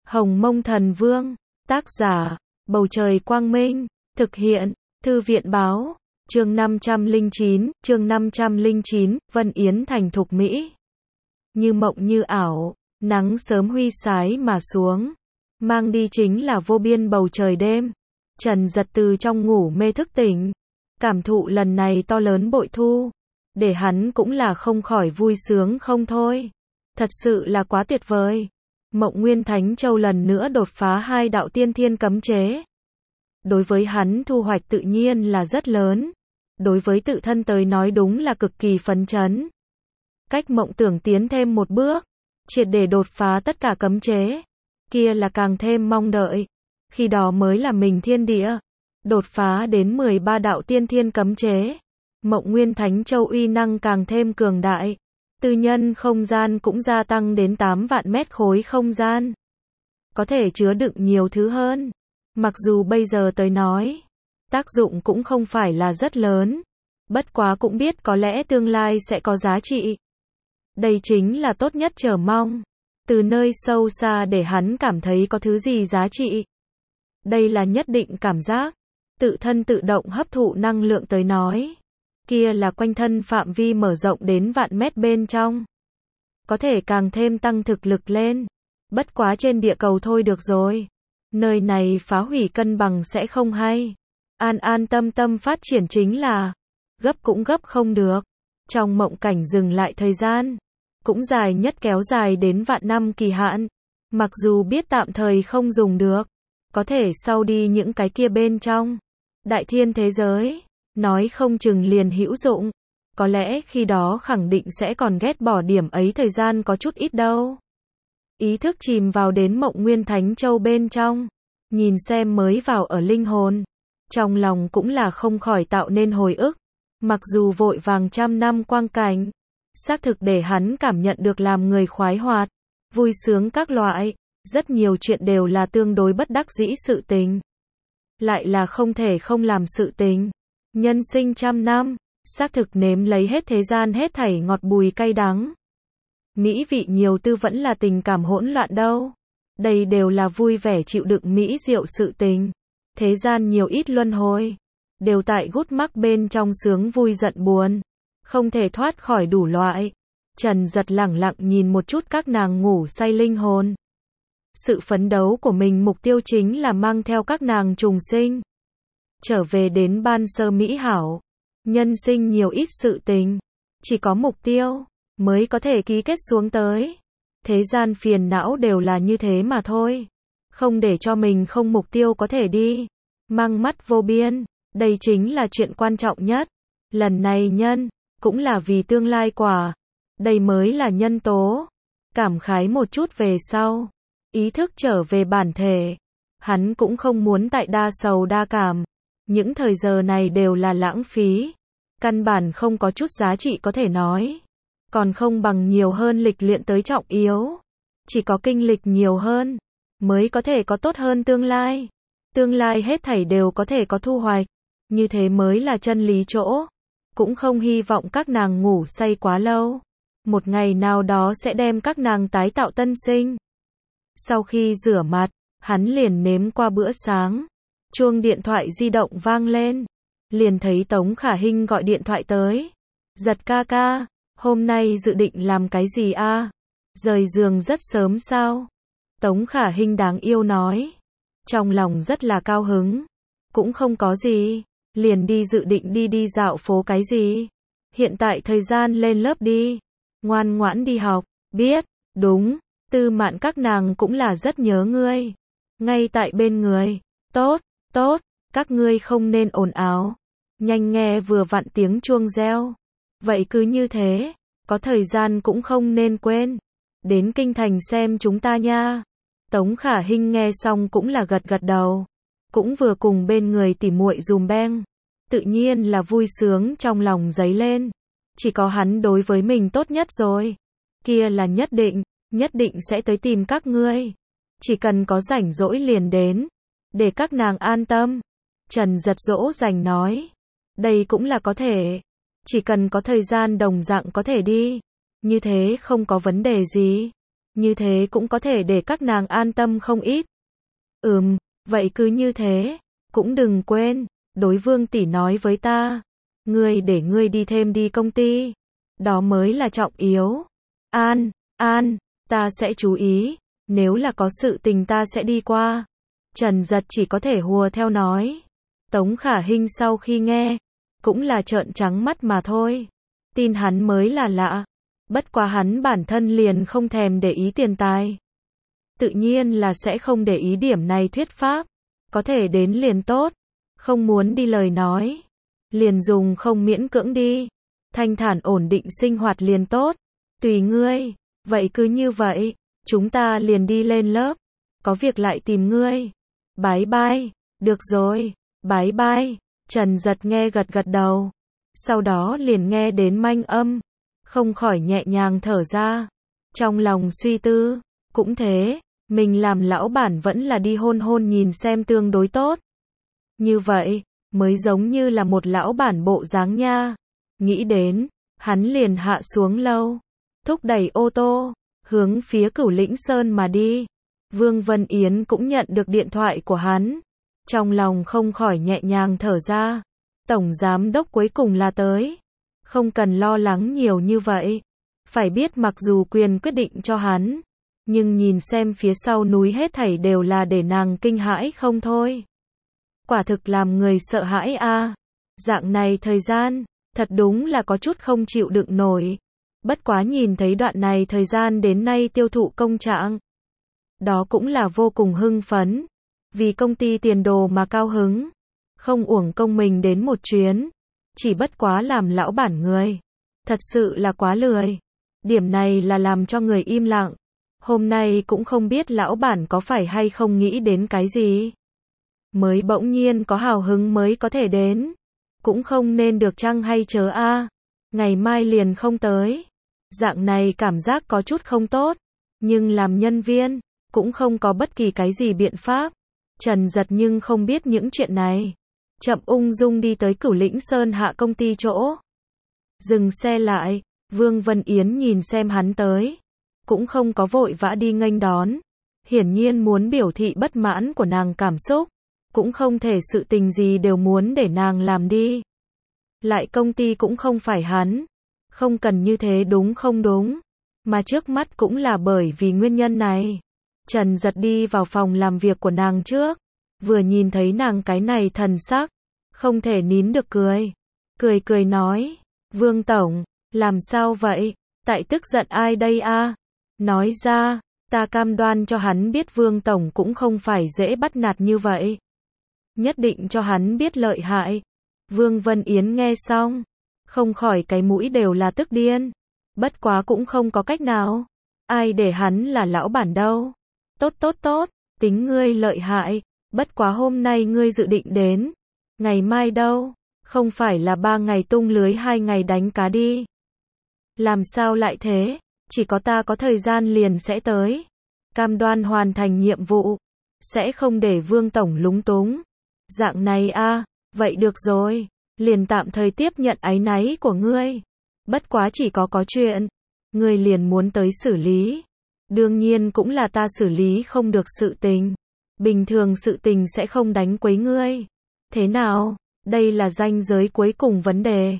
Hồng Mông Thần Vương, tác giả, Bầu Trời Quang Minh, thực hiện, Thư viện Báo, chương 509, Vân Yến thành thục mỹ. Như mộng như ảo, nắng sớm huy sái mà xuống, mang đi chính là vô biên bầu trời đêm. Trần Giật từ trong ngủ mê thức tỉnh, cảm thụ lần này to lớn bội thu, để hắn cũng là không khỏi vui sướng không thôi. Thật sự là quá tuyệt vời. Mộng Nguyên Thánh Châu lần nữa đột phá 2 đạo tiên thiên cấm chế. Đối với hắn thu hoạch tự nhiên là rất lớn. Đối với tự thân tới nói đúng là cực kỳ phấn chấn. Cách mộng tưởng tiến thêm một bước, triệt để đột phá tất cả cấm chế, kia là càng thêm mong đợi. Khi đó mới là mình thiên địa, đột phá đến 13 đạo tiên thiên cấm chế. Mộng Nguyên Thánh Châu uy năng càng thêm cường đại. Tư nhân không gian cũng gia tăng đến 8 vạn mét khối không gian. Có thể chứa đựng nhiều thứ hơn. Mặc dù bây giờ tới nói, tác dụng cũng không phải là rất lớn. Bất quá cũng biết có lẽ tương lai sẽ có giá trị. Đây chính là tốt nhất chờ mong. Từ nơi sâu xa để hắn cảm thấy có thứ gì giá trị. Đây là nhất định cảm giác. Tự thân tự động hấp thụ năng lượng tới nói. Kia là quanh thân phạm vi mở rộng đến vạn mét bên trong. Có thể càng thêm tăng thực lực lên. Bất quá trên địa cầu thôi được rồi. Nơi này phá hủy cân bằng sẽ không hay. An an tâm tâm phát triển chính là. Gấp cũng gấp không được. Trong mộng cảnh dừng lại thời gian. Cũng dài nhất kéo dài đến vạn năm kỳ hạn. Mặc dù biết tạm thời không dùng được. Có thể sau đi những cái kia bên trong. Đại thiên thế giới. Nói không chừng liền hữu dụng. Có lẽ khi đó khẳng định sẽ còn ghét bỏ điểm ấy thời gian có chút ít đâu. Ý thức chìm vào đến Mộng Nguyên Thánh Châu bên trong. Nhìn xem mới vào ở linh hồn. Trong lòng cũng là không khỏi tạo nên hồi ức. Mặc dù vội vàng trăm năm quang cảnh. Xác thực để hắn cảm nhận được làm người khoái hoạt. Vui sướng các loại. Rất nhiều chuyện đều là tương đối bất đắc dĩ sự tình. Lại là không thể không làm sự tình. Nhân sinh trăm năm, xác thực nếm lấy hết thế gian hết thảy ngọt bùi cay đắng. Mỹ vị nhiều tư vẫn là tình cảm hỗn loạn đâu. Đây đều là vui vẻ chịu đựng mỹ diệu sự tình. Thế gian nhiều ít luân hồi. Đều tại gút mắc bên trong sướng vui giận buồn. Không thể thoát khỏi đủ loại. Trần Giật lẳng lặng nhìn một chút các nàng ngủ say linh hồn. Sự phấn đấu của mình mục tiêu chính là mang theo các nàng trùng sinh. Trở về đến ban sơ mỹ hảo. Nhân sinh nhiều ít sự tình. Chỉ có mục tiêu, mới có thể ký kết xuống tới. Thế gian phiền não đều là như thế mà thôi. Không để cho mình không mục tiêu có thể đi. Mang mắt vô biên. Đây chính là chuyện quan trọng nhất. Lần này nhân, cũng là vì tương lai quả. Đây mới là nhân tố. Cảm khái một chút về sau. Ý thức trở về bản thể. Hắn cũng không muốn tại đa sầu đa cảm. Những thời giờ này đều là lãng phí. Căn bản không có chút giá trị có thể nói. Còn không bằng nhiều hơn lịch luyện tới trọng yếu. Chỉ có kinh lịch nhiều hơn, mới có thể có tốt hơn tương lai. Tương lai hết thảy đều có thể có thu hoạch. Như thế mới là chân lý chỗ. Cũng không hy vọng các nàng ngủ say quá lâu. Một ngày nào đó sẽ đem các nàng tái tạo tân sinh. Sau khi rửa mặt, hắn liền nếm qua bữa sáng. Chuông điện thoại di động vang lên. Liền thấy Tống Khả Hinh gọi điện thoại tới. Giật ca ca, hôm nay dự định làm cái gì a? Rời giường rất sớm sao? Tống Khả Hinh đáng yêu nói. Trong lòng rất là cao hứng. Cũng không có gì. Liền đi dự định đi dạo phố cái gì. Hiện tại thời gian lên lớp đi. Ngoan ngoãn đi học. Biết, đúng. Tư Mạn các nàng cũng là rất nhớ ngươi. Ngay tại bên người. Tốt. Tốt, các ngươi không nên ồn ào. Nhanh nghe vừa vặn tiếng chuông reo. Vậy cứ như thế, có thời gian cũng không nên quên. Đến kinh thành xem chúng ta nha. Tống Khả Hinh nghe xong cũng là gật gật đầu. Cũng vừa cùng bên người tỉ muội dùm beng. Tự nhiên là vui sướng trong lòng dấy lên. Chỉ có hắn đối với mình tốt nhất rồi. Kia là nhất định sẽ tới tìm các ngươi. Chỉ cần có rảnh rỗi liền đến. Để các nàng an tâm. Trần Giật dỗ dành nói. Đây cũng là có thể. Chỉ cần có thời gian đồng dạng có thể đi. Như thế không có vấn đề gì. Như thế cũng có thể để các nàng an tâm không ít. Vậy cứ như thế, cũng đừng quên, đối Vương tỷ nói với ta, để ngươi đi thêm đi công ty, đó mới là trọng yếu. An, ta sẽ chú ý, nếu là có sự tình ta sẽ đi qua. Trần Giật chỉ có thể hùa theo nói. Tống Khả Hinh sau khi nghe, cũng là trợn trắng mắt mà thôi. Tin hắn mới là lạ. Bất quá hắn bản thân liền không thèm để ý tiền tài. Tự nhiên là sẽ không để ý điểm này thuyết pháp. Có thể đến liền tốt. Không muốn đi lời nói. Liền dùng không miễn cưỡng đi. Thanh thản ổn định sinh hoạt liền tốt. Tùy ngươi. Vậy cứ như vậy. Chúng ta liền đi lên lớp. Có việc lại tìm ngươi. Bái bai. Được rồi. Bái bai. Trần Giật nghe gật gật đầu. Sau đó liền nghe đến manh âm. Không khỏi nhẹ nhàng thở ra. Trong lòng suy tư. Cũng thế. Mình làm lão bản vẫn là đi hôn hôn nhìn xem tương đối tốt. Như vậy, mới giống như là một lão bản bộ dáng nha. Nghĩ đến, hắn liền hạ xuống lâu. Thúc đẩy ô tô, hướng phía Cửu Lĩnh Sơn mà đi. Vương Vân Yến cũng nhận được điện thoại của hắn. Trong lòng không khỏi nhẹ nhàng thở ra. Tổng giám đốc cuối cùng là tới. Không cần lo lắng nhiều như vậy. Phải biết mặc dù quyền quyết định cho hắn, nhưng nhìn xem phía sau núi hết thảy đều là để nàng kinh hãi không thôi. Quả thực làm người sợ hãi a. Dạng này thời gian, thật đúng là có chút không chịu đựng nổi. Bất quá nhìn thấy đoạn này thời gian đến nay tiêu thụ công trạng. Đó cũng là vô cùng hưng phấn. Vì công ty tiền đồ mà cao hứng. Không uổng công mình đến một chuyến. Chỉ bất quá làm lão bản người. Thật sự là quá lười. Điểm này là làm cho người im lặng. Hôm nay cũng không biết lão bản có phải hay không nghĩ đến cái gì. Mới bỗng nhiên có hào hứng mới có thể đến. Cũng không nên được chăng hay chớ a. Ngày mai liền không tới. Dạng này cảm giác có chút không tốt. Nhưng làm nhân viên, cũng không có bất kỳ cái gì biện pháp. Trần Giật nhưng không biết những chuyện này. Chậm ung dung đi tới Cửu Lĩnh Sơn hạ công ty chỗ. Dừng xe lại, Vương Vân Yến nhìn xem hắn tới. Cũng không có vội vã đi nghênh đón. Hiển nhiên muốn biểu thị bất mãn của nàng cảm xúc. Cũng không thể sự tình gì đều muốn để nàng làm đi. Lại công ty cũng không phải hắn. Không cần như thế đúng không đúng. Mà trước mắt cũng là bởi vì nguyên nhân này. Trần Giật đi vào phòng làm việc của nàng trước. Vừa nhìn thấy nàng cái này thần sắc. Không thể nín được cười. Cười nói. Vương Tổng, làm sao vậy? Tại tức giận ai đây a? Nói ra, ta cam đoan cho hắn biết Vương Tổng cũng không phải dễ bắt nạt như vậy. Nhất định cho hắn biết lợi hại. Vương Vân Yến nghe xong. Không khỏi cái mũi đều là tức điên. Bất quá cũng không có cách nào. Ai để hắn là lão bản đâu. Tốt, tính ngươi lợi hại. Bất quá hôm nay ngươi dự định đến. Ngày mai đâu? Không phải là 3 ngày tung lưới 2 ngày đánh cá đi. Làm sao lại thế? Chỉ có ta có thời gian liền sẽ tới. Cam đoan hoàn thành nhiệm vụ. Sẽ không để Vương Tổng lúng túng. Dạng này a, vậy được rồi. Liền tạm thời tiếp nhận áy náy của ngươi. Bất quá chỉ có chuyện. Ngươi liền muốn tới xử lý. Đương nhiên cũng là ta xử lý không được sự tình. Bình thường sự tình sẽ không đánh quấy ngươi. Thế nào? Đây là ranh giới cuối cùng vấn đề.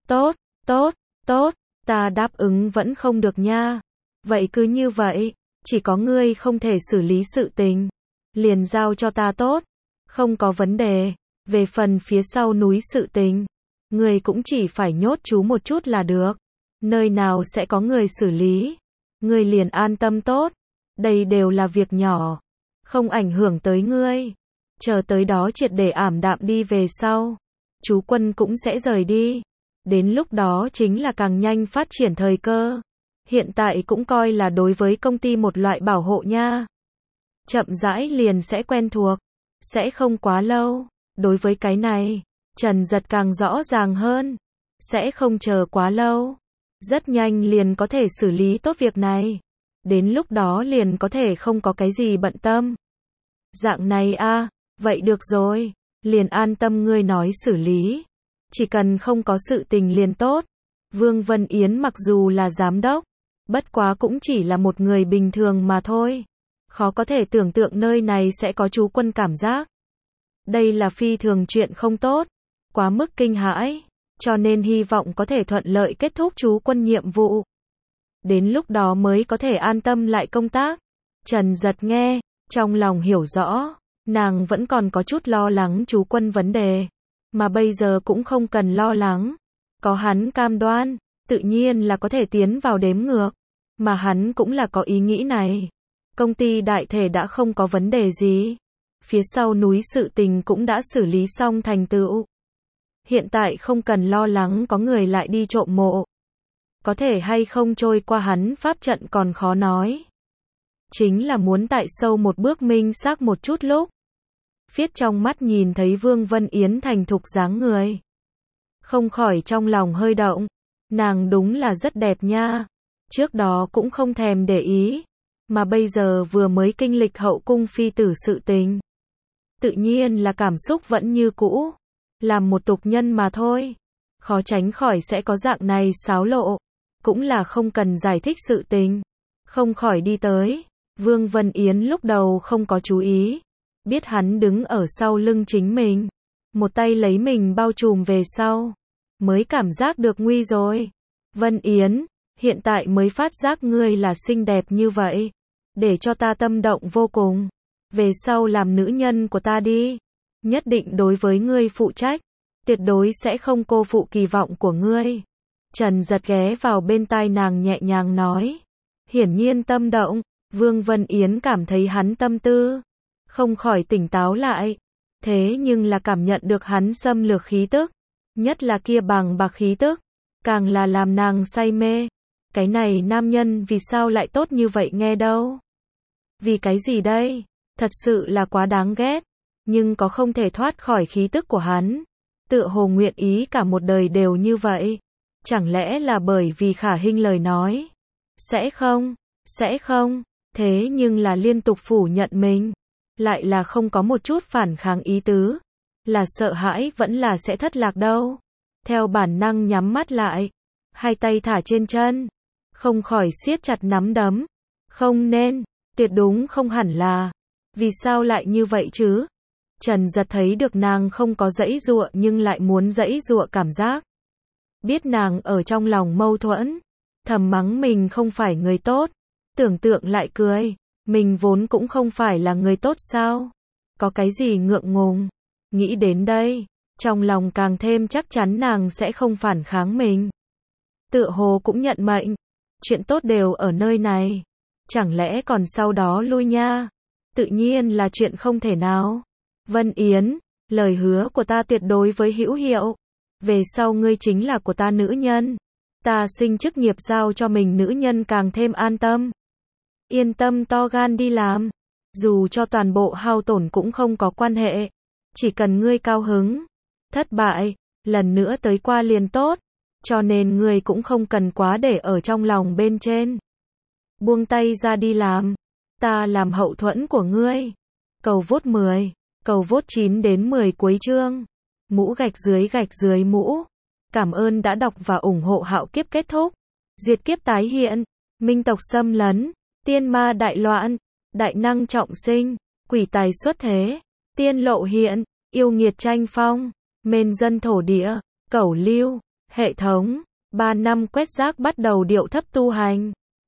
Tốt, ta đáp ứng vẫn không được nha. Vậy cứ như vậy, chỉ có ngươi không thể xử lý sự tình. Liền giao cho ta tốt. Không có vấn đề. Về phần phía sau núi sự tình, ngươi cũng chỉ phải nhốt chú một chút là được. Nơi nào sẽ có người xử lý. Ngươi liền an tâm tốt. Đây đều là việc nhỏ. Không ảnh hưởng tới ngươi. Chờ tới đó triệt để ảm đạm đi về sau. Chú Quân cũng sẽ rời đi. Đến lúc đó chính là càng nhanh phát triển thời cơ. Hiện tại cũng coi là đối với công ty một loại bảo hộ nha. Chậm rãi liền sẽ quen thuộc. Sẽ không quá lâu. Đối với cái này, Trần Giật càng rõ ràng hơn. Sẽ không chờ quá lâu. Rất nhanh liền có thể xử lý tốt việc này. Đến lúc đó liền có thể không có cái gì bận tâm. Dạng này a, vậy được rồi. Liền an tâm ngươi nói xử lý. Chỉ cần không có sự tình liền tốt. Vương Vân Yến mặc dù là giám đốc, Bất quá cũng chỉ là một người bình thường mà thôi. Khó có thể tưởng tượng nơi này sẽ có chú Quân cảm giác. Đây là phi thường chuyện không tốt, quá mức kinh hãi, cho nên hy vọng có thể thuận lợi kết thúc chú Quân nhiệm vụ. Đến lúc đó mới có thể an tâm lại công tác. Trần Giật nghe, trong lòng hiểu rõ, nàng vẫn còn có chút lo lắng chú Quân vấn đề, mà bây giờ cũng không cần lo lắng. Có hắn cam đoan, tự nhiên là có thể tiến vào đếm ngược, mà hắn cũng là có ý nghĩ này. Công ty đại thể đã không có vấn đề gì. Phía sau núi sự tình cũng đã xử lý xong thành tựu. Hiện tại không cần lo lắng có người lại đi trộm mộ. Có thể hay không trôi qua hắn pháp trận còn khó nói. Chính là muốn tại sâu một bước minh xác một chút lúc. Phiết trong mắt nhìn thấy Vương Vân Yến thành thục dáng người. Không khỏi trong lòng hơi động. Nàng đúng là rất đẹp nha. Trước đó cũng không thèm để ý. Mà bây giờ vừa mới kinh lịch hậu cung phi tử sự tình. Tự nhiên là cảm xúc vẫn như cũ. Làm một tục nhân mà thôi. Khó tránh khỏi sẽ có dạng này xáo lộ. Cũng là không cần giải thích sự tình. Không khỏi đi tới. Vương Vân Yến lúc đầu không có chú ý. Biết hắn đứng ở sau lưng chính mình. Một tay lấy mình bao trùm về sau. Mới cảm giác được nguy rồi. Vân Yến, hiện tại mới phát giác ngươi là xinh đẹp như vậy. Để cho ta tâm động vô cùng. Về sau làm nữ nhân của ta đi. Nhất định đối với ngươi phụ trách. Tuyệt đối sẽ không cô phụ kỳ vọng của ngươi. Trần Giật ghé vào bên tai nàng nhẹ nhàng nói. Hiển nhiên tâm động. Vương Vân Yến cảm thấy hắn tâm tư. Không khỏi tỉnh táo lại. Thế nhưng là cảm nhận được hắn xâm lược khí tức. Nhất là kia bằng bạc khí tức. Càng là làm nàng say mê. Cái này nam nhân vì sao lại tốt như vậy nghe đâu. Vì cái gì đây? Thật sự là quá đáng ghét. Nhưng có không thể thoát khỏi khí tức của hắn. Tựa hồ nguyện ý cả một đời đều như vậy. Chẳng lẽ là bởi vì Khả Hinh lời nói? Sẽ không. Thế nhưng là liên tục phủ nhận mình. Lại là không có một chút phản kháng ý tứ. Là sợ hãi vẫn là sẽ thất lạc đâu. Theo bản năng nhắm mắt lại. Hai tay thả trên chân. Không khỏi siết chặt nắm đấm. Không nên. Tuyệt đúng không hẳn là. Vì sao lại như vậy chứ? Trần Giật thấy được nàng không có giãy giụa nhưng lại muốn giãy giụa cảm giác. Biết nàng ở trong lòng mâu thuẫn. Thầm mắng mình không phải người tốt. Tưởng tượng lại cười. Mình vốn cũng không phải là người tốt sao? Có cái gì ngượng ngùng? Nghĩ đến đây. Trong lòng càng thêm chắc chắn nàng sẽ không phản kháng mình. Tựa hồ cũng nhận mệnh. Chuyện tốt đều ở nơi này. Chẳng lẽ còn sau đó lui nha? Tự nhiên là chuyện không thể nào. Vân Yến, lời hứa của ta tuyệt đối với hữu hiệu. Về sau ngươi chính là của ta nữ nhân. Ta sinh chức nghiệp giao cho mình nữ nhân càng thêm an tâm. Yên tâm to gan đi làm. Dù cho toàn bộ hao tổn cũng không có quan hệ. Chỉ cần ngươi cao hứng. Thất bại, lần nữa tới qua liền tốt. Cho nên ngươi cũng không cần quá để ở trong lòng bên trên. Buông tay ra đi làm. Ta làm hậu thuẫn của ngươi. Cầu vote 10. Cầu vote 9 đến 10 cuối chương. Mũ gạch dưới mũ. Cảm ơn đã đọc và ủng hộ Hạo Kiếp kết thúc. Diệt kiếp tái hiện. Minh tộc xâm lấn. Tiên ma đại loạn. Đại năng trọng sinh. Quỷ tài xuất thế. Tiên lộ hiện. Yêu nghiệt tranh phong. Mên dân thổ địa. Cẩu lưu. Hệ thống. 3 năm quét rác bắt đầu điệu thấp tu hành.